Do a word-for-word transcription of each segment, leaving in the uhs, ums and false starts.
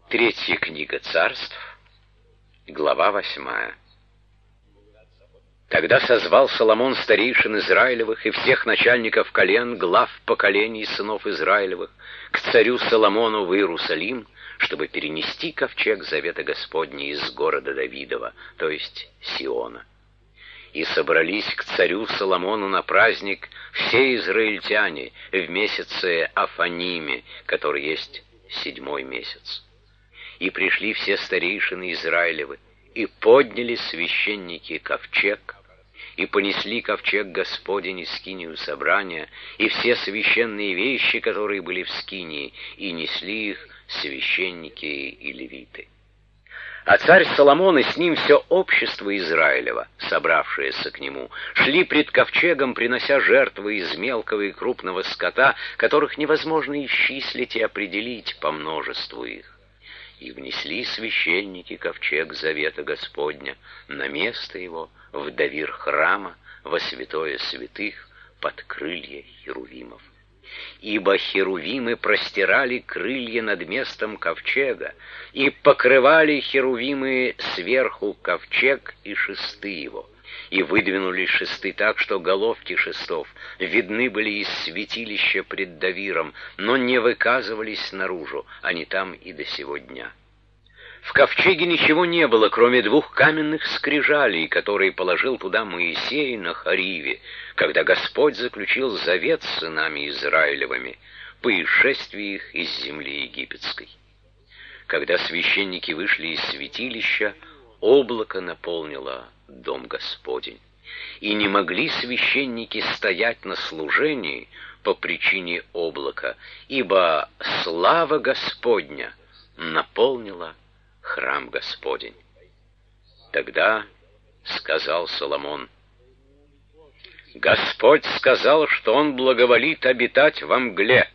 Третья книга Царств, глава восьмая. Тогда созвал Соломон старейшин Израилевых и всех начальников колен, глав поколений сынов Израилевых, к царю Соломону в Иерусалим, чтобы перенести ковчег завета Господня из города Давидова, то есть Сиона. И собрались к царю Соломону на праздник все израильтяне в месяце Афаниме, который есть седьмой месяц. И пришли все старейшины Израилевы, и подняли священники ковчег, и понесли ковчег Господень и скинию собрания, и все священные вещи, которые были в скинии, и несли их священники и левиты. А царь Соломон и с ним все общество Израилева, собравшееся к нему, шли пред ковчегом, принося жертвы из мелкого и крупного скота, которых невозможно исчислить и определить по множеству их. И внесли священники ковчег завета Господня на место его, в давир храма, во святое святых, под крылья херувимов. Ибо херувимы простирали крылья над местом ковчега, и покрывали херувимы сверху ковчег и шесты его. И выдвинули шесты так, что головки шестов видны были из святилища пред давиром, но не выказывались наружу, они там и до сего дня. В ковчеге ничего не было, кроме двух каменных скрижалей, которые положил туда Моисей на Хариве, когда Господь заключил завет с сынами Израилевыми по исшествии их из земли египетской. Когда священники вышли из святилища, облако наполнило дом Господень, и не могли священники стоять на служении по причине облака, ибо слава Господня наполнила храм Господень. Тогда сказал Соломон: «Господь сказал, что Он благоволит обитать во мгле.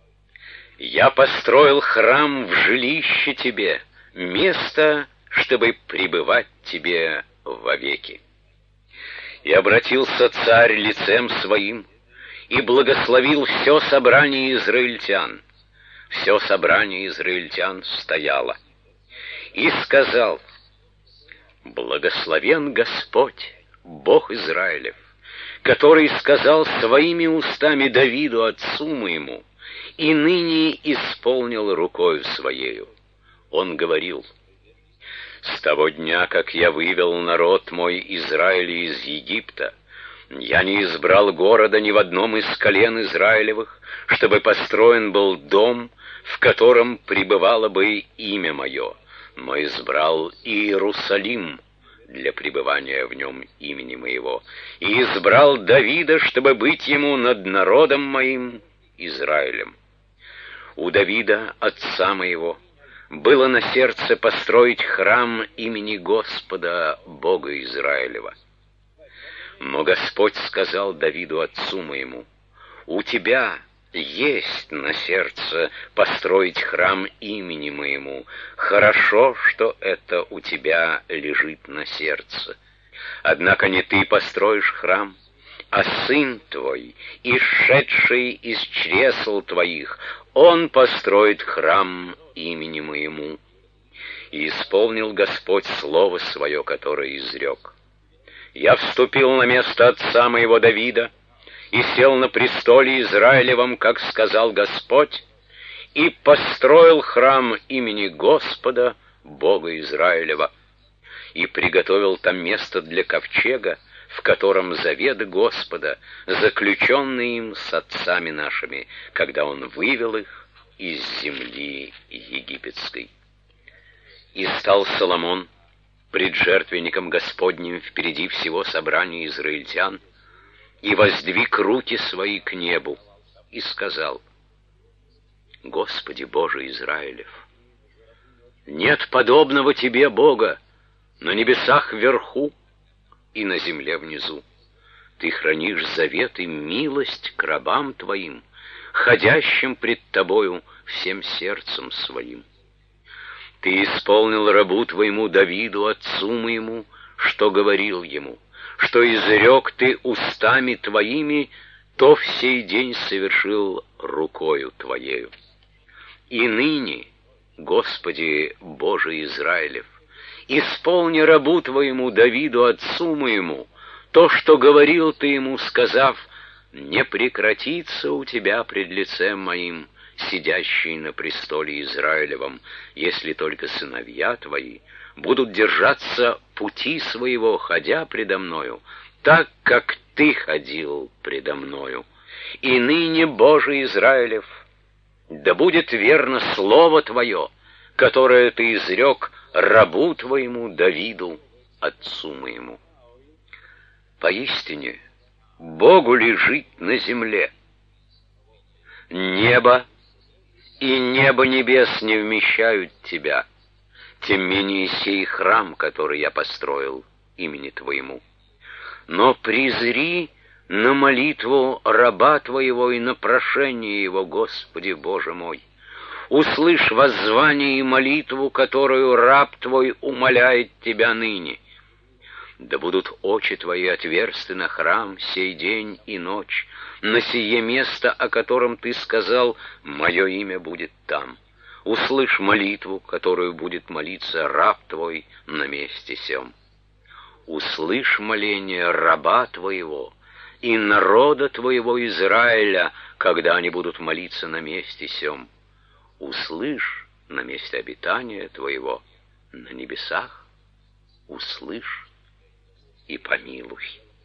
Я построил храм в жилище тебе, место, чтобы пребывать тебе вовеки». И обратился царь лицем своим и благословил все собрание израильтян. Все собрание израильтян стояло. И сказал: «Благословен Господь, Бог Израилев, который сказал своими устами Давиду, отцу моему, и ныне исполнил рукою своею. Он говорил: с того дня, как я вывел народ мой Израиль из Египта, я не избрал города ни в одном из колен Израилевых, чтобы построен был дом, в котором пребывало бы имя мое, но избрал Иерусалим для пребывания в нем имени моего, и избрал Давида, чтобы быть ему над народом моим Израилем. У Давида, отца моего, было на сердце построить храм имени Господа, Бога Израилева. Но Господь сказал Давиду, отцу моему: у тебя есть на сердце построить храм имени моему. Хорошо, что это у тебя лежит на сердце. Однако не ты построишь храм, а сын твой, исшедший из чресл твоих, он построит храм имени моему. И исполнил Господь слово свое, которое изрек. Я вступил на место отца моего Давида и сел на престоле Израилевом, как сказал Господь, и построил храм имени Господа, Бога Израилева, и приготовил там место для ковчега, в котором завет Господа, заключенный им с отцами нашими, когда Он вывел их из земли египетской. И стал Соломон пред жертвенником Господним впереди всего собрания израильтян, и воздвиг руки свои к небу, и сказал: Господи Боже Израилев, нет подобного Тебе, Бога, на небесах вверху и на земле внизу. Ты хранишь завет и милость к рабам Твоим, ходящим пред Тобою всем сердцем своим. Ты исполнил рабу Твоему Давиду, отцу моему, что говорил ему, что изрек Ты устами Твоими, то в сей день совершил рукою Твоею. И ныне Господи Боже Израилев, исполни рабу Твоему Давиду, отцу моему, то, что говорил Ты ему, сказав: не прекратится у Тебя пред лицем моим сидящий на престоле Израилевом, если только сыновья Твои будут держаться пути своего, ходя предо мною, так, как Ты ходил предо мною. И ныне, Боже Израилев, да будет верно слово Твое, которое Ты изрек рабу Твоему Давиду, отцу моему. Поистине, Богу ли жить на земле? Небо и небо небес не вмещают Тебя, тем менее сей храм, который я построил имени Твоему. Но призри на молитву раба Твоего и на прошение его, Господи Боже мой. Услышь воззвание и молитву, которую раб Твой умоляет Тебя ныне. Да будут очи Твои отверсты на храм сей день и ночь, на сие место, о котором Ты сказал: мое имя будет там. Услышь молитву, которую будет молиться раб Твой на месте сем. Услышь моление раба Твоего и народа Твоего Израиля, когда они будут молиться на месте сем. Услышь на месте обитания Твоего на небесах, услышь и помилуй.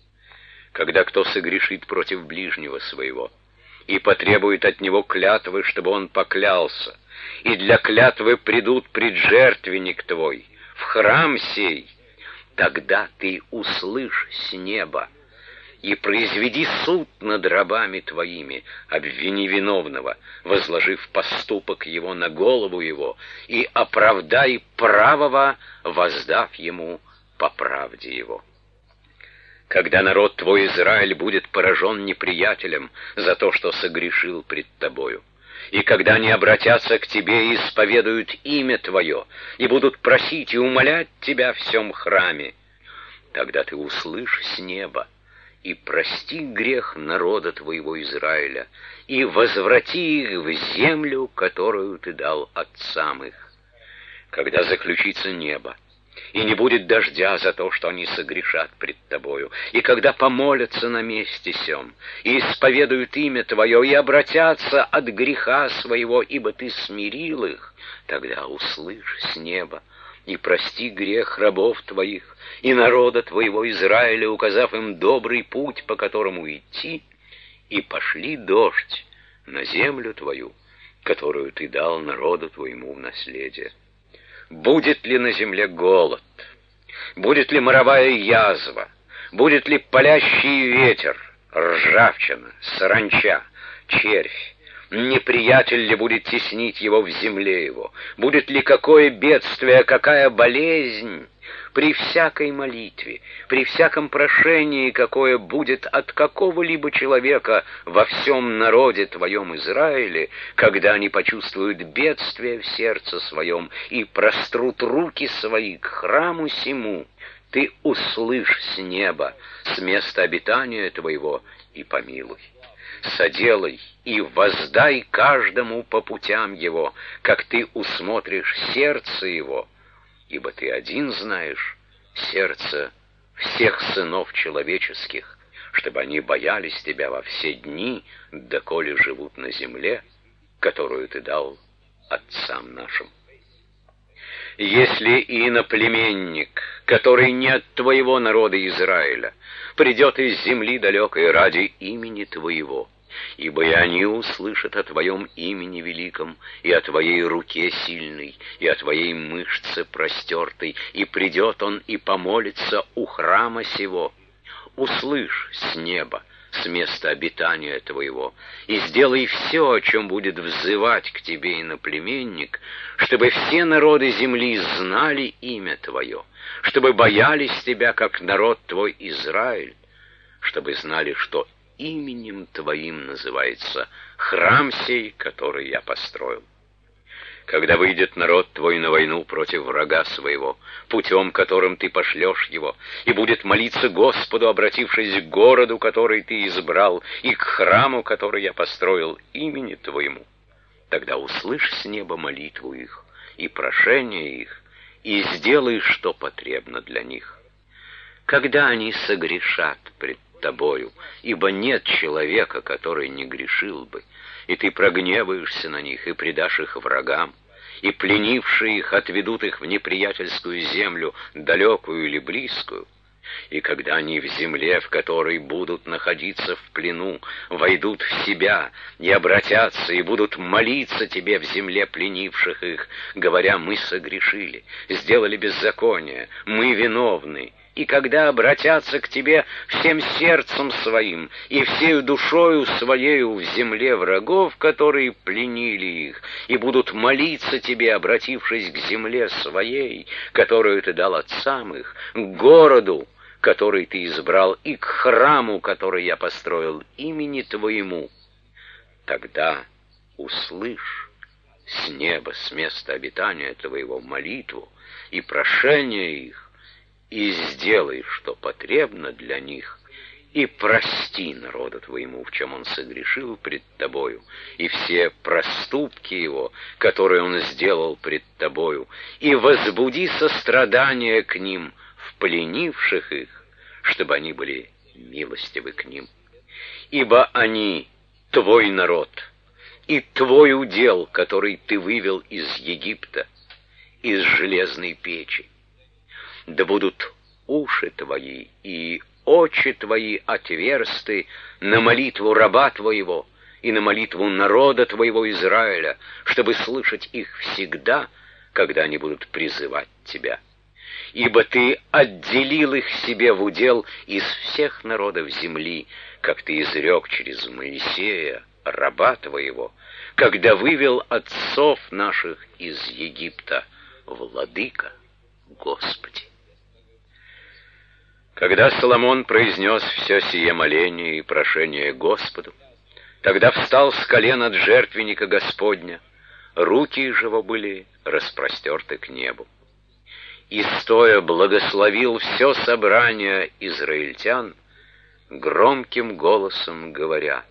Когда кто согрешит против ближнего своего и потребует от него клятвы, чтобы он поклялся, и для клятвы придут пред жертвенник Твой, в храм сей, тогда Ты услышь с неба и произведи суд над рабами Твоими, обвини виновного, возложив поступок его на голову его, и оправдай правого, воздав ему по правде его. Когда народ Твой Израиль будет поражен неприятелем за то, что согрешил пред Тобою, и когда они обратятся к Тебе и исповедуют имя Твое, и будут просить и умолять Тебя в сем храме, тогда Ты услышь с неба и прости грех народа Твоего Израиля, и возврати их в землю, которую Ты дал отцам их. Когда заключится небо, и не будет дождя за то, что они согрешат пред Тобою, и когда помолятся на месте сем, и исповедуют имя Твое, и обратятся от греха своего, ибо Ты смирил их, тогда услышь с неба и прости грех рабов Твоих и народа Твоего Израиля, указав им добрый путь, по которому идти, и пошли дождь на землю Твою, которую Ты дал народу Твоему в наследие. Будет ли на земле голод? Будет ли моровая язва? Будет ли палящий ветер, ржавчина, саранча, червь? Неприятель ли будет теснить его в земле его? Будет ли какое бедствие, какая болезнь? При всякой молитве, при всяком прошении, какое будет от какого-либо человека во всем народе Твоем Израиле, когда они почувствуют бедствие в сердце своем и прострут руки свои к храму сему, Ты услышь с неба, с места обитания Твоего, и помилуй. Соделай и воздай каждому по путям его, как Ты усмотришь сердце его, ибо Ты один знаешь сердце всех сынов человеческих, чтобы они боялись Тебя во все дни, доколе живут на земле, которую Ты дал отцам нашим. Если иноплеменник, который не от Твоего народа Израиля, придет из земли далекой ради имени Твоего, ибо и они услышат о Твоем имени великом, и о Твоей руке сильной, и о Твоей мышце простертой, и придет он и помолится у храма сего. Услышь с неба, с места обитания Твоего, и сделай все, о чем будет взывать к Тебе иноплеменник, чтобы все народы земли знали имя Твое, чтобы боялись Тебя, как народ Твой Израиль, чтобы знали, что именем Твоим называется храм сей, который я построил. Когда выйдет народ Твой на войну против врага своего, путем, которым Ты пошлешь его, и будет молиться Господу, обратившись к городу, который Ты избрал, и к храму, который я построил имени Твоему, тогда услышь с неба молитву их, и прошения их, и сделай, что потребно для них. Когда они согрешат пред тобою, ибо нет человека, который не грешил бы, и ты прогневаешься на них и предашь их врагам, и пленившие их отведут их в неприятельскую землю, далекую или близкую, и когда они в земле, в которой будут находиться в плену, войдут в себя и обратятся, и будут молиться тебе в земле пленивших их, говоря: мы согрешили, сделали беззаконие, мы виновны, и когда обратятся к тебе всем сердцем своим и всею душою своею в земле врагов, которые пленили их, и будут молиться тебе, обратившись к земле своей, которую ты дал отцам их, к городу, который ты избрал, и к храму, который я построил имени твоему, тогда услышь с неба, с места обитания твоего молитву и прошение их, и сделай, что потребно для них, и прости народу твоему, в чем он согрешил пред тобою, и все проступки его, которые он сделал пред тобою, и возбуди сострадание к ним, в пленивших их, чтобы они были милостивы к ним. Ибо они твой народ, и твой удел, который ты вывел из Египта, из железной печи. Да будут уши твои и очи твои отверсты на молитву раба твоего и на молитву народа твоего Израиля, чтобы слышать их всегда, когда они будут призывать тебя. Ибо ты отделил их себе в удел из всех народов земли, как ты изрек через Моисея, раба твоего, когда вывел отцов наших из Египта, владыка Господи. Когда Соломон произнес все сие моление и прошение Господу, тогда встал с колен от жертвенника Господня, руки его были распростерты к небу. И стоя благословил все собрание израильтян, громким голосом говоря: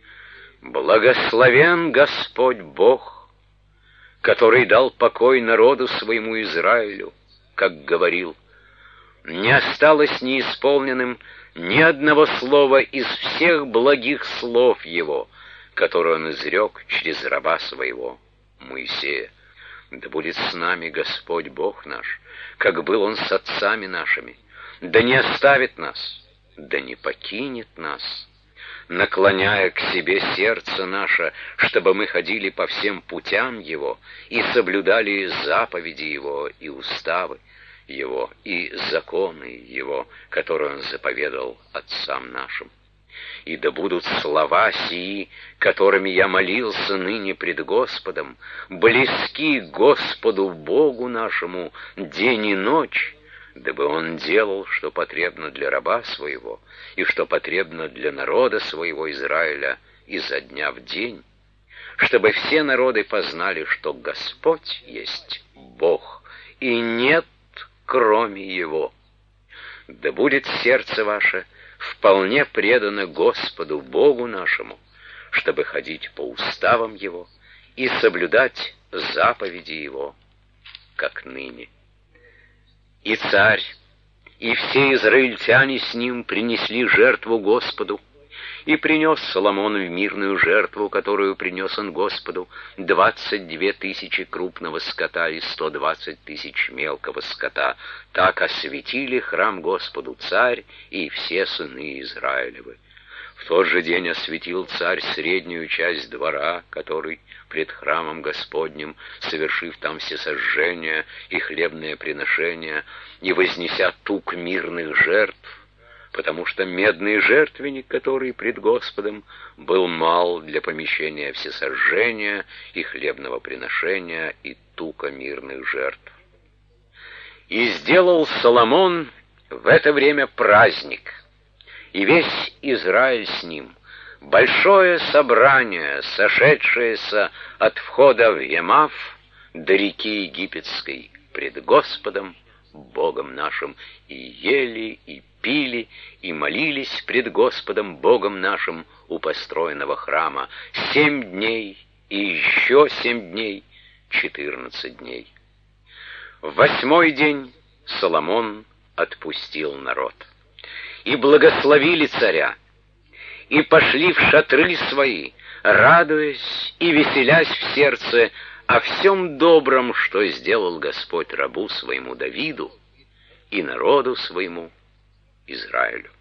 «Благословен Господь Бог, который дал покой народу своему Израилю, как говорил, не осталось неисполненным ни одного слова из всех благих слов его, которые он изрек через раба своего Моисея. Да будет с нами Господь Бог наш, как был он с отцами нашими, да не оставит нас, да не покинет нас, наклоняя к себе сердце наше, чтобы мы ходили по всем путям его и соблюдали заповеди его и уставы его и законы его, которые он заповедал отцам нашим. И да будут слова сии, которыми я молился ныне пред Господом, близки Господу Богу нашему день и ночь, дабы он делал, что потребно для раба своего, и что потребно для народа своего Израиля изо дня в день, чтобы все народы познали, что Господь есть Бог, и нет кроме Его. Да будет сердце ваше вполне предано Господу Богу нашему, чтобы ходить по уставам Его и соблюдать заповеди Его, как ныне. И царь, и все израильтяне с ним принесли жертву Господу, и принес Соломон в мирную жертву, которую принес он Господу, двадцать две тысячи крупного скота и сто двадцать тысяч мелкого скота. Так осветили храм Господу царь и все сыны Израилевы. В тот же день осветил царь среднюю часть двора, который пред храмом Господним, совершив там всесожжения и хлебное приношение, и вознеся тук мирных жертв, потому что медный жертвенник, который пред Господом, был мал для помещения всесожжения и хлебного приношения и тука мирных жертв. И сделал Соломон в это время праздник, и весь Израиль с ним, большое собрание, сошедшееся от входа в Емав до реки Египетской пред Господом Богом нашим, и ели, и пили, и молились пред Господом Богом нашим у построенного храма семь дней и еще семь дней, четырнадцать дней. В восьмой день Соломон отпустил народ. И благословили царя, и пошли в шатры свои, радуясь и веселясь в сердце о всем добром, что сделал Господь рабу своему Давиду и народу своему Израилю.